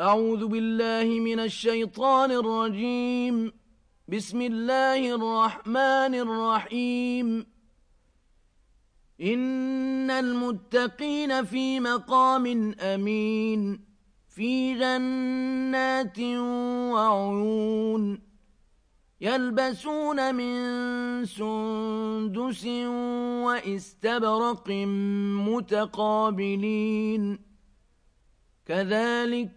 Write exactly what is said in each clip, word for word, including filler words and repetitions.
أعوذ بالله من الشيطان الرجيم. بسم الله الرحمن الرحيم. إن المتقين في مقام أمين في جنات وعيون يلبسون من سندس وإستبرق متقابلين كذلك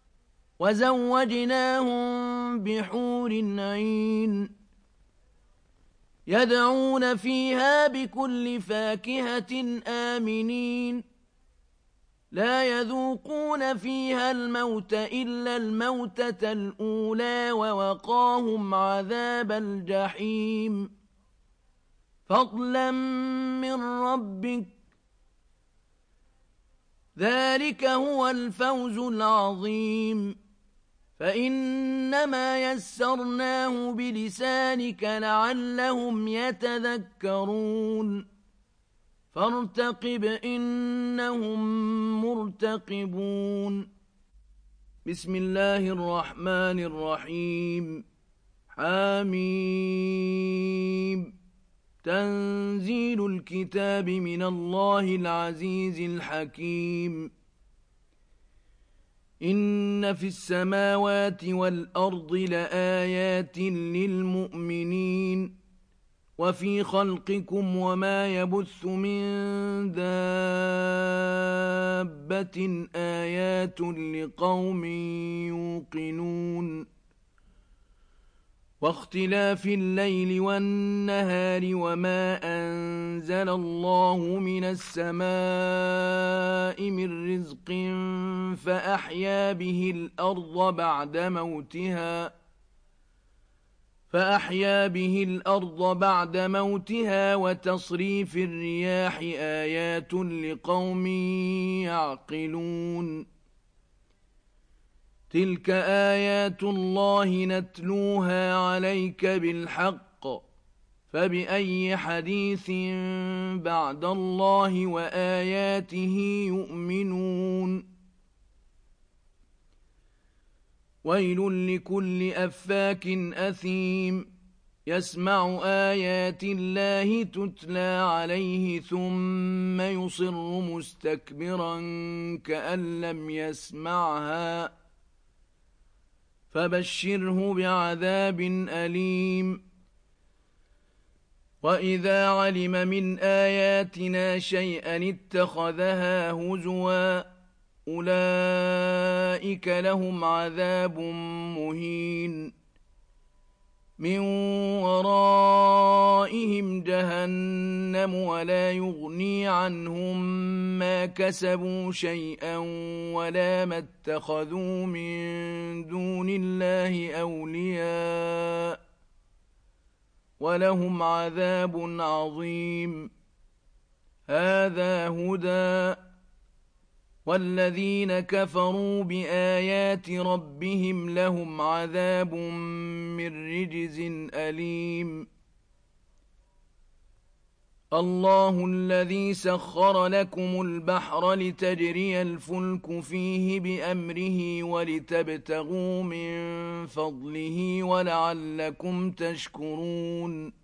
وزوجناهم بحور عين يدعون فيها بكل فاكهة آمنين لا يذوقون فيها الموت إلا الموتة الأولى ووقاهم عذاب الجحيم فضلا من ربك ذلك هو الفوز العظيم فإنما يسرناه بلسانك لعلهم يتذكرون فارتقب إنهم مرتقبون بسم الله الرحمن الرحيم حميم تنزيل الكتاب من الله العزيز الحكيم إن في السماوات والأرض لآيات للمؤمنين وفي خلقكم وما يبث من دابة آيات لقوم يوقنون واختلاف الليل والنهار وما أنزل الله من السماء من رزق فأحيا به الأرض بعد موتها فأحيا به الأرض بعد موتها وتصريف الرياح آيات لقوم يعقلون تلك آيات الله نتلوها عليك بالحق فبأي حديث بعد الله وآياته يؤمنون ويل لكل أفاك أثيم يسمع آيات الله تتلى عليه ثم يصر مستكبرا كأن لم يسمعها فبشره بعذاب أليم وإذا علم من آياتنا شيئا اتخذها هزوا أولئك لهم عذاب مهين من ورائهم جهنم ولا يغني عنهم ما كسبوا شيئا ولا ما اتخذوا من دون الله أولياء ولهم عذاب عظيم هذا هدى والذين كفروا بآيات ربهم لهم عذاب من رجز أليم الله الذي سخر لكم البحر لتجري الفلك فيه بأمره ولتبتغوا من فضله ولعلكم تشكرون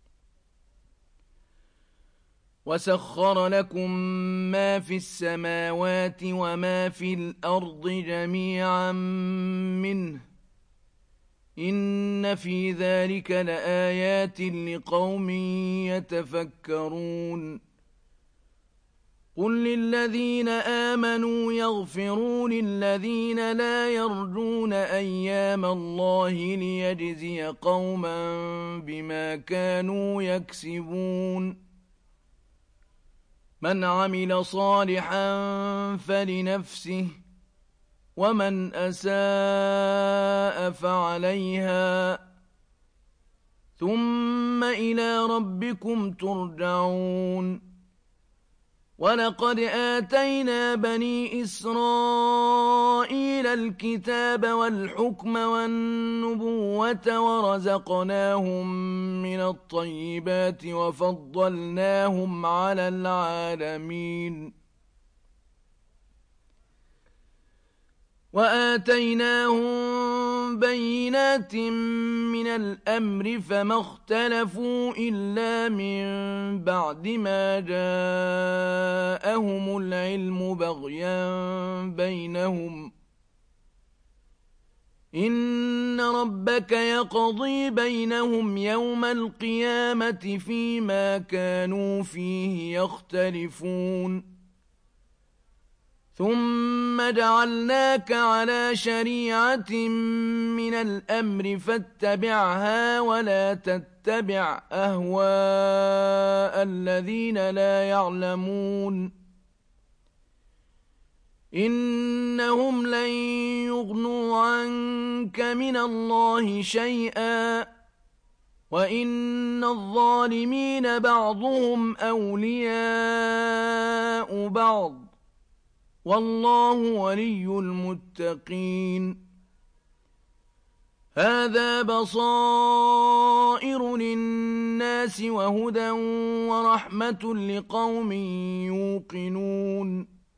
وسخر لكم ما في السماوات وما في الأرض جميعا منه إن في ذلك لآيات لقوم يتفكرون قل للذين آمنوا يغفروا للذين لا يرجون أيام الله ليجزي قوما بما كانوا يكسبون من عمل صالحا فلنفسه ومن أساء فعليها ثم إلى ربكم ترجعون ولقد آتينا بني إسرائيل الكتاب والحكم والنبوة ورزقناهم من الطيبات وفضلناهم على العالمين وآتيناهم بينات من الأمر فما اختلفوا إلا من بعد ما جاءهم العلم بغيا بينهم إن ربك يقضي بينهم يوم القيامة فيما كانوا فيه يختلفون ثم جعلناك على شريعة من الأمر فاتبعها ولا تتبع أهواء الذين لا يعلمون إنهم لن يغنوا عنك من الله شيئا وإن الظالمين بعضهم أولياء بعض والله ولي المتقين هذا بصائر للناس وهدى ورحمة لقوم يوقنون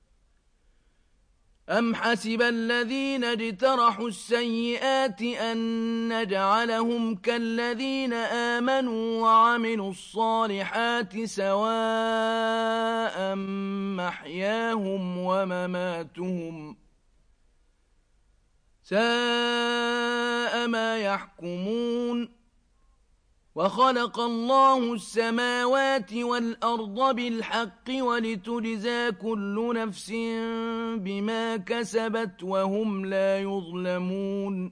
أم حسب الذين اجترحوا السيئات أن نجعلهم كالذين آمنوا وعملوا الصالحات سواء محياهم ومماتهم ساء ما يحكمون وخلق الله السماوات والأرض بالحق ولتجزى كل نفس بما كسبت وهم لا يظلمون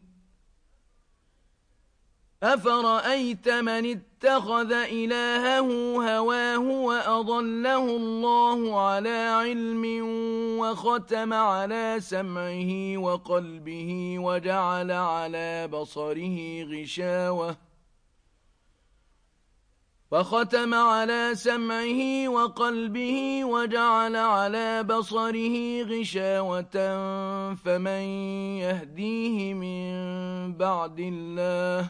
أفرأيت من اتخذ إلهه هواه وأضله الله على علم وختم على سمعه وقلبه وجعل على بصره غشاوة وختم على سمعه وقلبه وجعل على بصره غشاوة فمن يهديه من بعد الله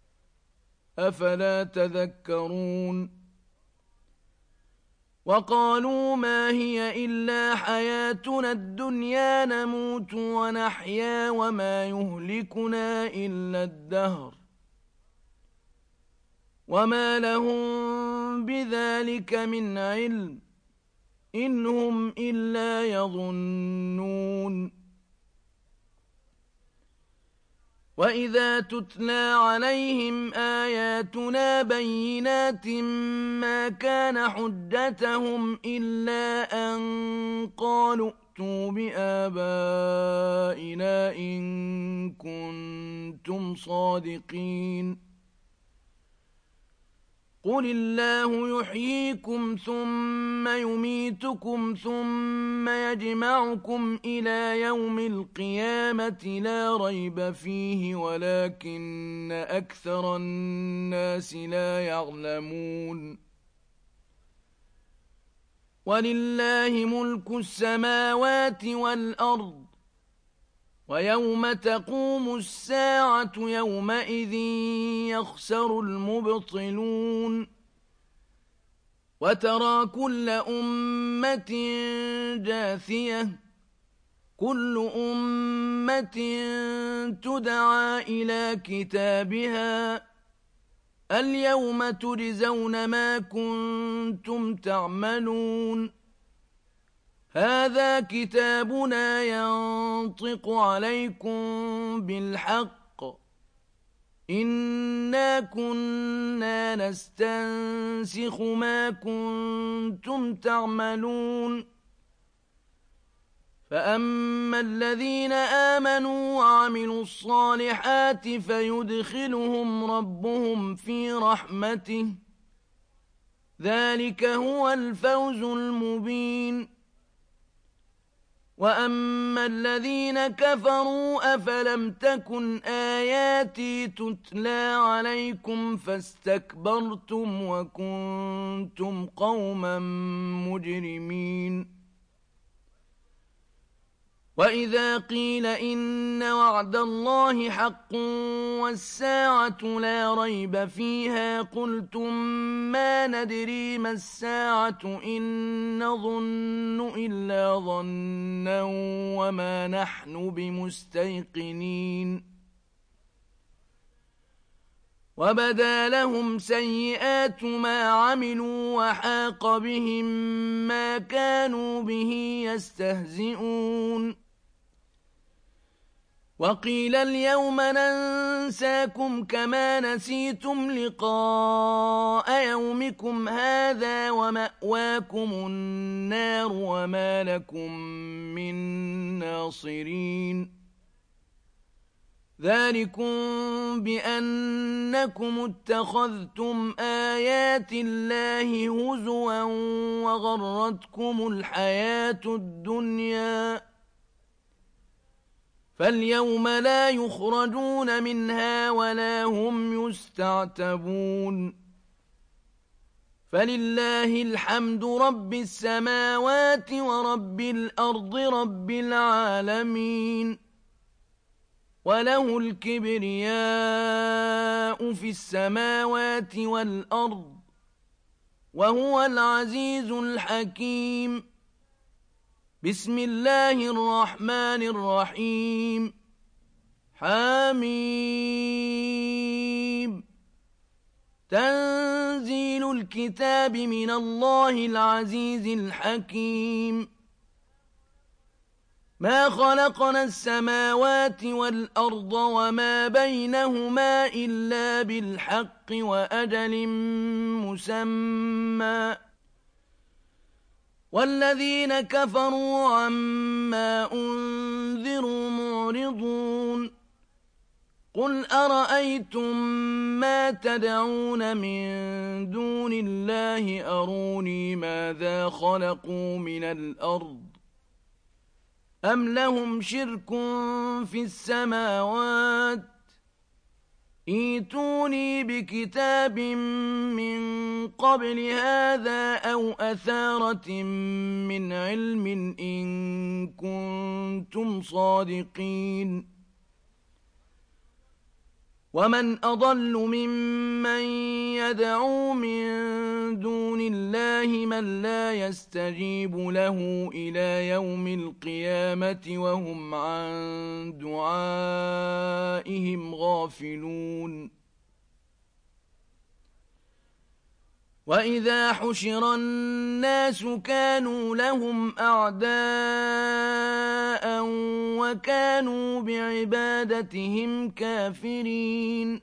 أفلا تذكرون وقالوا ما هي إلا حياتنا الدنيا نموت ونحيا وما يهلكنا إلا الدهر وما لهم بذلك من علم إن هم إلا يظنون وإذا تتلى عليهم آياتنا بينات ما كان حجتهم إلا أن قالوا ائتوا بآبائنا إن كنتم صادقين قل الله يحييكم ثم يميتكم ثم يجمعكم إلى يوم القيامة لا ريب فيه ولكن أكثر الناس لا يعلمون ولله ملك السماوات والأرض ويوم تقوم الساعة يومئذ يخسر المبطلون وترى كل أمة جاثية كل أمة تدعى إلى كتابها اليوم تجزون ما كنتم تعملون هذا كتابنا ينطق عليكم بالحق إنا كنا نستنسخ ما كنتم تعملون فأما الذين آمنوا وعملوا الصالحات فيدخلهم ربهم في رحمته ذلك هو الفوز المبين وأما الذين كفروا أفلم تكن آياتي تتلى عليكم فاستكبرتم وكنتم قوما مجرمين وإذا قيل إن وعد الله حق والساعة لا ريب فيها قلتم ما ندري ما الساعة إن نظن إلا ظنا وما نحن بمستيقنين وبدا لهم سيئات ما عملوا وحاق بهم ما كانوا به يستهزئون وقيل اليوم ننساكم كما نسيتم لقاء يومكم هذا ومأواكم النار وما لكم من ناصرين ذلكم بأنكم اتخذتم آيات الله هزوا وغرتكم الحياة الدنيا فاليوم لا يخرجون منها ولا هم يستعتبون فلله الحمد رب السماوات ورب الأرض رب العالمين وله الكبرياء في السماوات والأرض وهو العزيز الحكيم بسم الله الرحمن الرحيم حميم تنزيل الكتاب من الله العزيز الحكيم ما خلقنا السماوات والأرض وما بينهما إلا بالحق وأجل مسمى والذين كفروا عما أنذروا معرضون قل أرأيتم ما تدعون من دون الله أروني ماذا خلقوا من الأرض أم لهم شرك في السماوات ائتوني بكتاب من قبل هذا أو أثارة من علم إن كنتم صادقين ومن أضل ممن يدعو من دون الله من لا يستجيب له إلى يوم القيامة وهم عن دعائهم غافلون وإذا حشر الناس كانوا لهم أعداء وكانوا بعبادتهم كافرين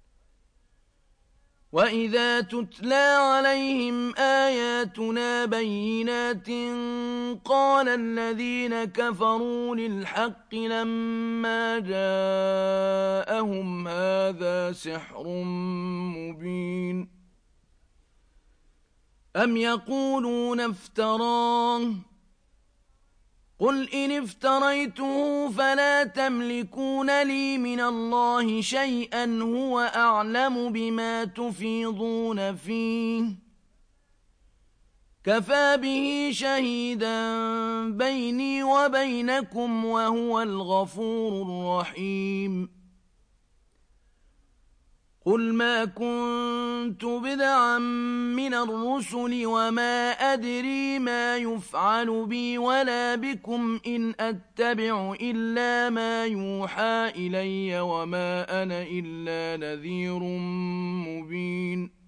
وإذا تتلى عليهم آياتنا بينات قال الذين كفروا للحق لما جاءهم هذا سحر مبين أم يقولون افتراه قل إن افتريته فلا تملكون لي من الله شيئا هو أعلم بما تفيضون فيه كفى به شهيدا بيني وبينكم وهو الغفور الرحيم قل ما كنت بدعا من الرسل وما أدري ما يفعل بي ولا بكم إن أتبع إلا ما يوحى إلي وما أنا إلا نذير مبين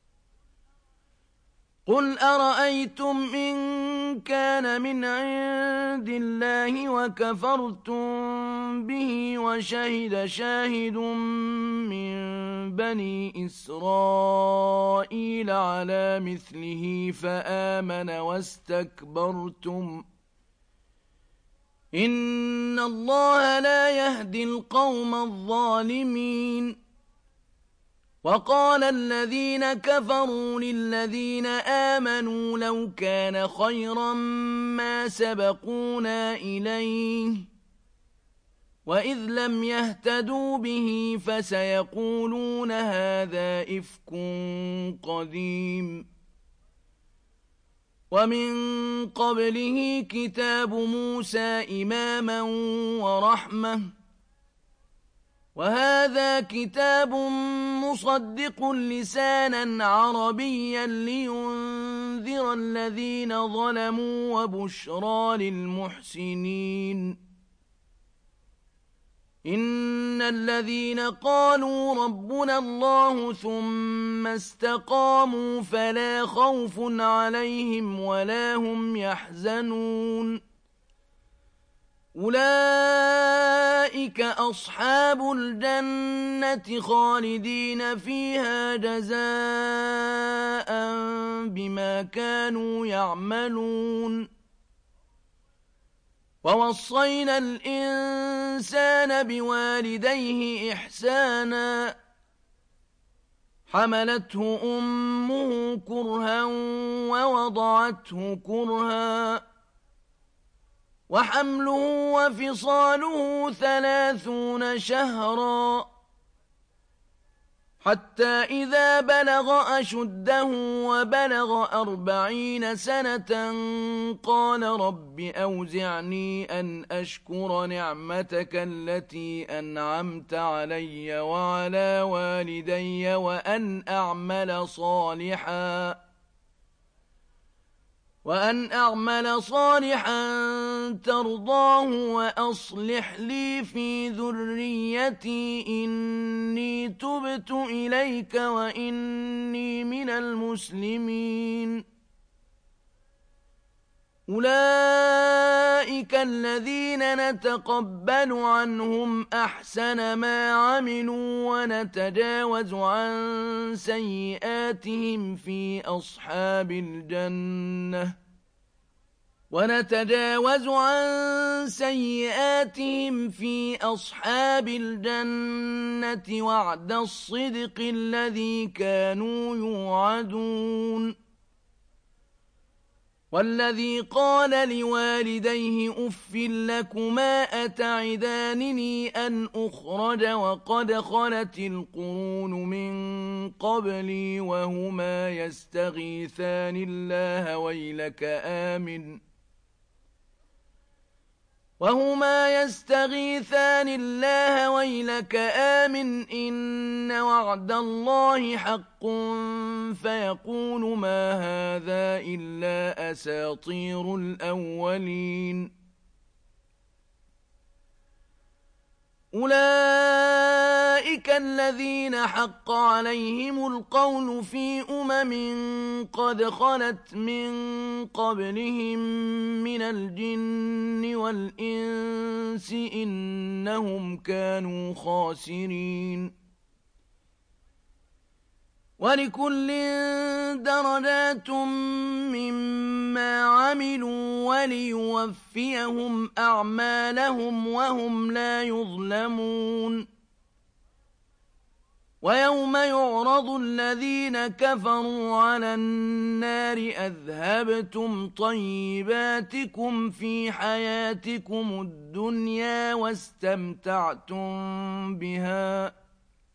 قل أرأيتم إن كان من عند الله وكفرتم به وشهد شاهد من بني إسرائيل على مثله فآمن واستكبرتم إن الله لا يهدي القوم الظالمين وقال الذين كفروا للذين آمنوا لو كان خيرا ما سبقونا إليه وإذ لم يهتدوا به فسيقولون هذا إفك قديم ومن قبله كتاب موسى إماما ورحمة وهذا كتاب مصدق لسانا عربيا لينذر الذين ظلموا وبشرى للمحسنين إن الذين قالوا ربنا الله ثم استقاموا فلا خوف عليهم ولا هم يحزنون أولئك أصحاب الجنة خالدين فيها جزاء بما كانوا يعملون ووصينا الإنسان بوالديه إحسانا حملته أمه كرها ووضعته كرها وحمله وفصاله ثلاثون شهرا حتى إذا بلغ أشده وبلغ أربعين سنة قال رب أوزعني أن أشكر نعمتك التي أنعمت علي وعلى والدي وأن أعمل صالحا وأن أعمل صالحا ترضاه وأصلح لي في ذريتي إني تبت إليك وإني من المسلمين أولئك الذين نتقبل عنهم أحسن ما عملوا ونتجاوز عن سيئاتهم في أصحاب الجنة ونتجاوز عن سيئاتهم في أصحاب الجنة وعد الصدق الذي كانوا يوعدون والذي قال لوالديه أف لكما أتعدانني أن أخرج وقد خلت القرون من قبلي وهما يستغيثان الله ويلك آمن وهما يستغيثان الله ويلك آمن إن وعد الله حق فيقول ما هذا إلا أساطير الأولين أولئك الذين حق عليهم القول في أمم قد خلت من قبلهم من الجن والإنس إنهم كانوا خاسرين ولكل درجات مما عملوا وليوفيهم أعمالهم وهم لا يظلمون ويوم يعرض الذين كفروا على النار أذهبتم طيباتكم في حياتكم الدنيا واستمتعتم بها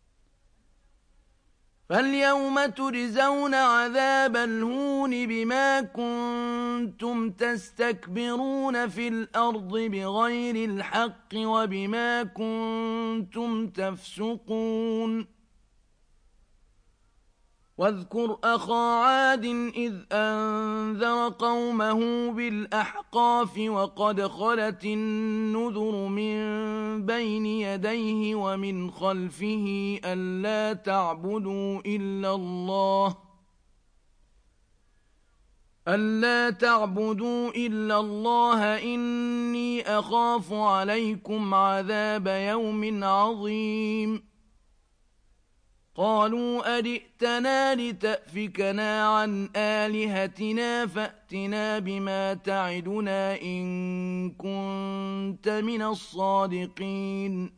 فاليوم تجزون عذاب الهون بما كنتم تستكبرون في الأرض بغير الحق وبما كنتم تفسقون واذكر أخا عاد إذ أنذر قومه بالأحقاف وقد خلت النذر من بين يديه ومن خلفه ألا تعبدوا إلا الله ألا تعبدوا إلا الله إني أخاف عليكم عذاب يوم عظيم قالوا أجئتنا لتأفكنا عن آلهتنا فأتنا بما تعدنا إن كنت من الصادقين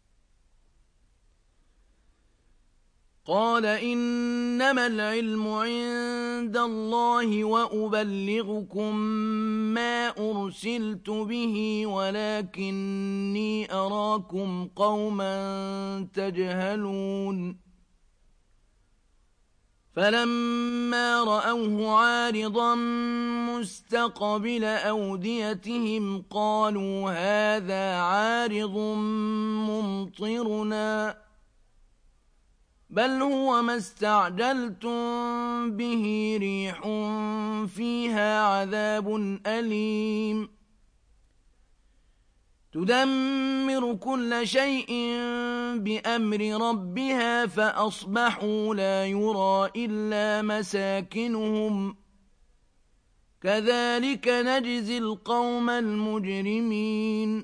قال إنما العلم عند الله وأبلغكم ما أرسلت به ولكني أراكم قوما تجهلون فلما رأوه عارضا مستقبل أوديتهم قالوا هذا عارض ممطرنا بل هو ما استعجلتم به ريح فيها عذاب أليم تدمر كل شيء بأمر ربها فأصبحوا لا يرى إلا مساكنهم كذلك نجزي القوم المجرمين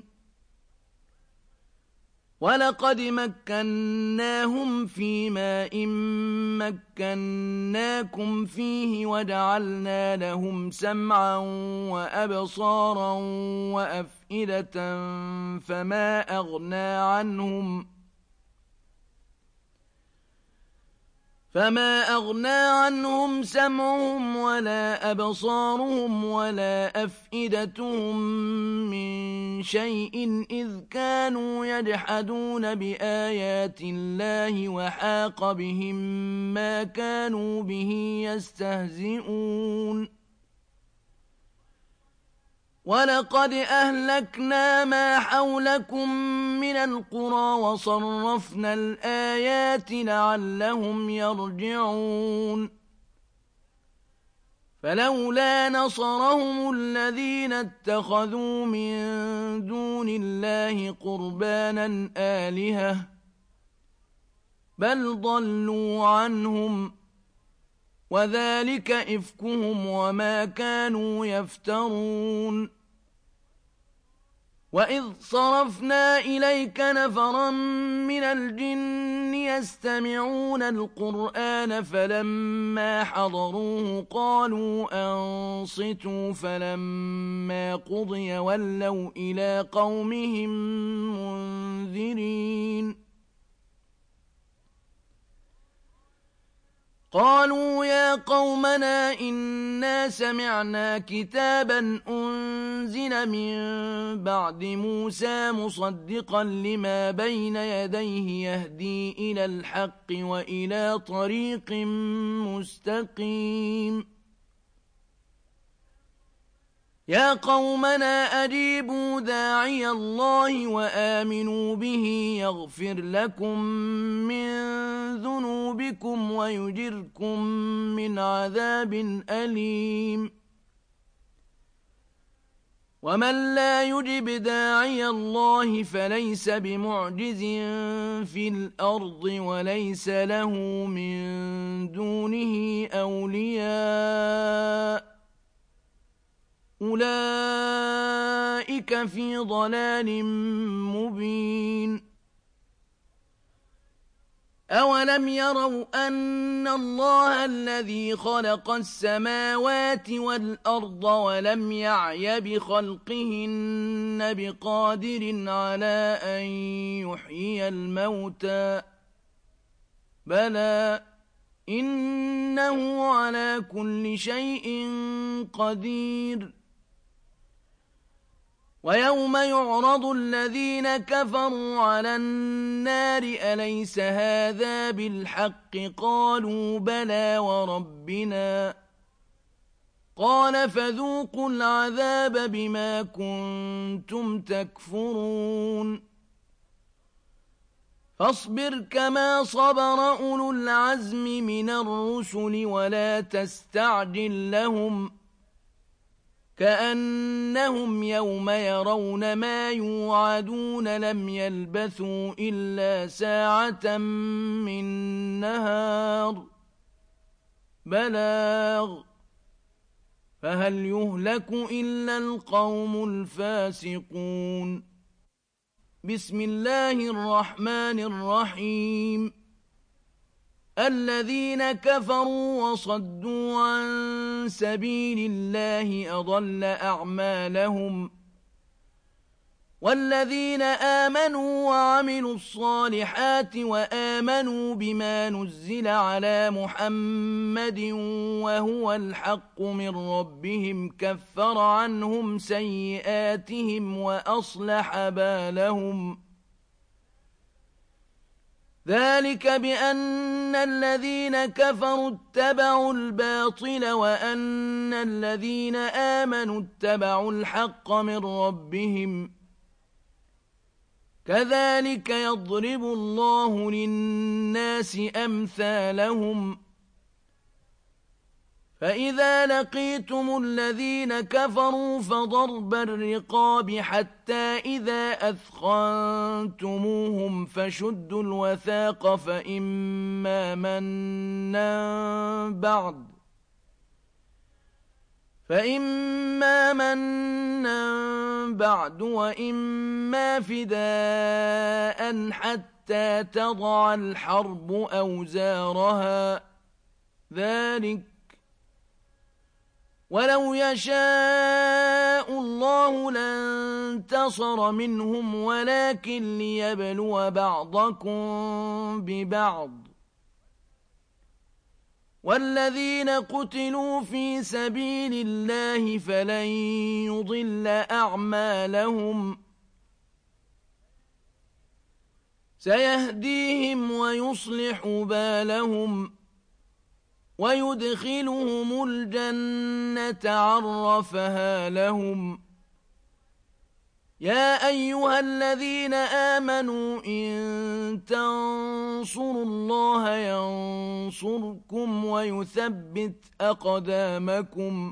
ولقد مكناهم في ماء مكناكم فيه وجعلنا لهم سمعا وأبصارا وأفئدة فما أغنى عنهم فما أغنى عنهم سمعهم ولا أبصارهم ولا أفئدتهم من شيء إذ كانوا يجحدون بآيات الله وحاق بهم ما كانوا به يستهزئون ولقد أهلكنا ما حولكم من القرى وصرفنا الآيات لعلهم يرجعون فلولا نصرهم الذين اتخذوا من دون الله قربانا آلهة بل ضلوا عنهم وذلك إفكهم وما كانوا يفترون وإذ صرفنا إليك نفرا من الجن يستمعون القرآن فلما حضروه قالوا أنصتوا فلما قضي ولوا إلى قومهم منذرين قالوا يا قومنا إنا سمعنا كتابا أنزل من بعد موسى مصدقا لما بين يديه يهدي إلى الحق وإلى طريق مستقيم يا قومنا أجيبوا داعي الله وآمنوا به يغفر لكم من ذنوبكم ويجركم من عذاب أليم ومن لا يجب داعي الله فليس بمعجز في الأرض وليس له من دونه أولياء أولئك في ضلال مبين أولم يروا أن الله الذي خلق السماوات والأرض ولم يعي بخلقهن بقادر على أن يحيي الموتى بلى إنه على كل شيء قدير ويوم يعرض الذين كفروا على النار أليس هذا بالحق قالوا بلى وربنا قال فذوقوا العذاب بما كنتم تكفرون فاصبر كما صبر أولو العزم من الرسل ولا تستعجل لهم كأنهم يوم يرون ما يوعدون لم يلبثوا إلا ساعة من نهار بلاغ فهل يهلك إلا القوم الفاسقون بسم الله الرحمن الرحيم الذين كفروا وصدوا عن سبيل الله أضل أعمالهم والذين آمنوا وعملوا الصالحات وآمنوا بما نزل على محمد وهو الحق من ربهم كفر عنهم سيئاتهم وأصلح بالهم ذلك بأن الذين كفروا اتبعوا الباطل وأن الذين آمنوا اتبعوا الحق من ربهم كذلك يضرب الله للناس أمثالهم فإذا لقيتم الذين كفروا فضرب الرقاب حتى إذا أثخنتموهم فشدوا الوثاق فإما منا بعد فإما منا بعد وإما فداء حتى تضع الحرب أوزارها ذلك ولو يشاء الله لانتصر منهم ولكن ليبلو بعضكم ببعض والذين قتلوا في سبيل الله فلن يضل أعمالهم سيهديهم ويصلح بالهم ويدخلهم الجنة عرفها لهم يا أيها الذين آمنوا إن تنصروا الله ينصركم ويثبت أقدامكم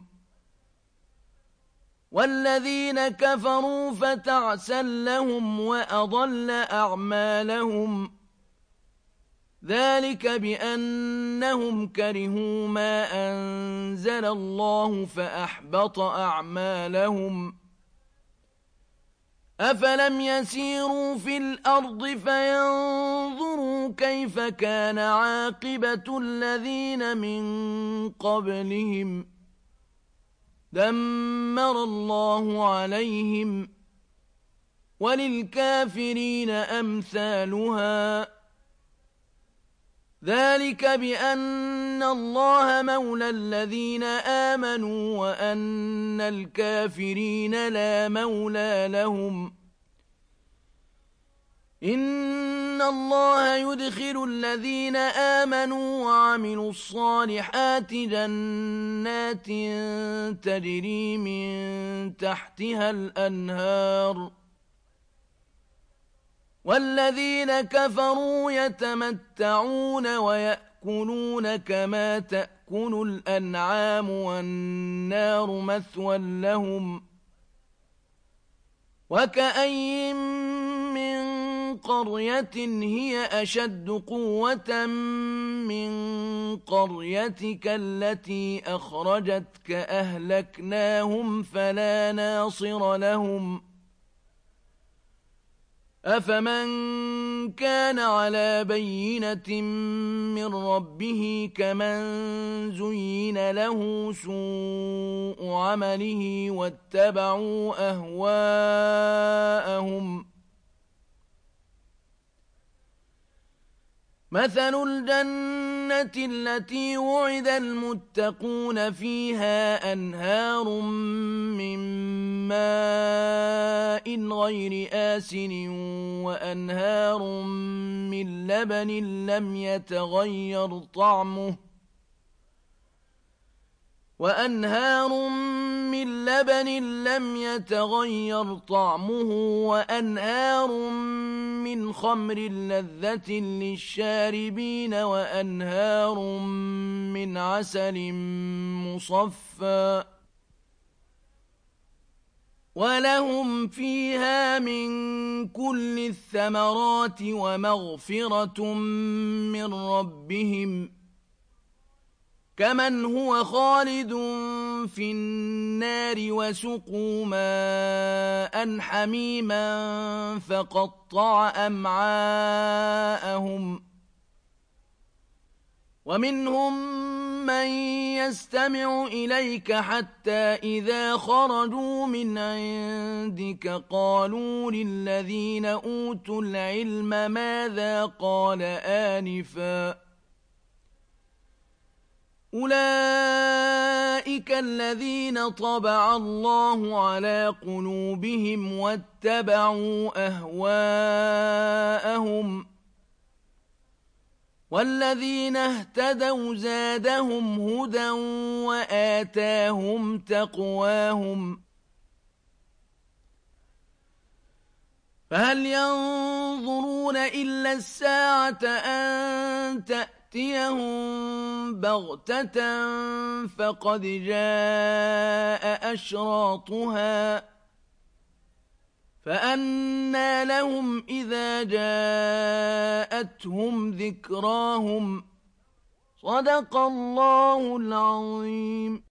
والذين كفروا فتعسا لهم وأضل أعمالهم ذلك بأنهم كرهوا ما أنزل الله فأحبط أعمالهم أفلم يسيروا في الأرض فينظروا كيف كان عاقبة الذين من قبلهم دمر الله عليهم وللكافرين أمثالها ذلك بأن الله مولى الذين آمنوا وأن الكافرين لا مولى لهم إن الله يدخل الذين آمنوا وعملوا الصالحات جنات تجري من تحتها الأنهار والذين كفروا يتمتعون ويأكلون كما تأكل الأنعام والنار مثوى لهم وكأي من قرية هي أشد قوة من قريتك التي أخرجتك أهلكناهم فلا ناصر لهم أفمن كان على بينة من ربه كمن زين له سوء عمله واتبعوا أهواءهم مثل الجنة التي وعد المتقون فيها أنهار من ماء غير آسن وأنهار من لبن لم يتغير طعمه وأنهار من لبن لم يتغير طعمه وأنهار من خمر لذة للشاربين وأنهار من عسل مصفى ولهم فيها من كل الثمرات ومغفرة من ربهم كمن هو خالد في النار وسقوا ماء حميما فقطع أمعاءهم ومنهم من يستمع إليك حتى إذا خرجوا من عندك قالوا للذين أوتوا العلم ماذا قال آنفاً أولئك الذين طبع الله على قلوبهم واتبعوا أهواءهم والذين اهتدوا زادهم هدى وآتاهم تقواهم فهل ينظرون إلا الساعة أن تأتيهم بغتة فقد جاء أشراطها فأنى لهم إذا جاءتهم ذكراهم صدق الله العظيم.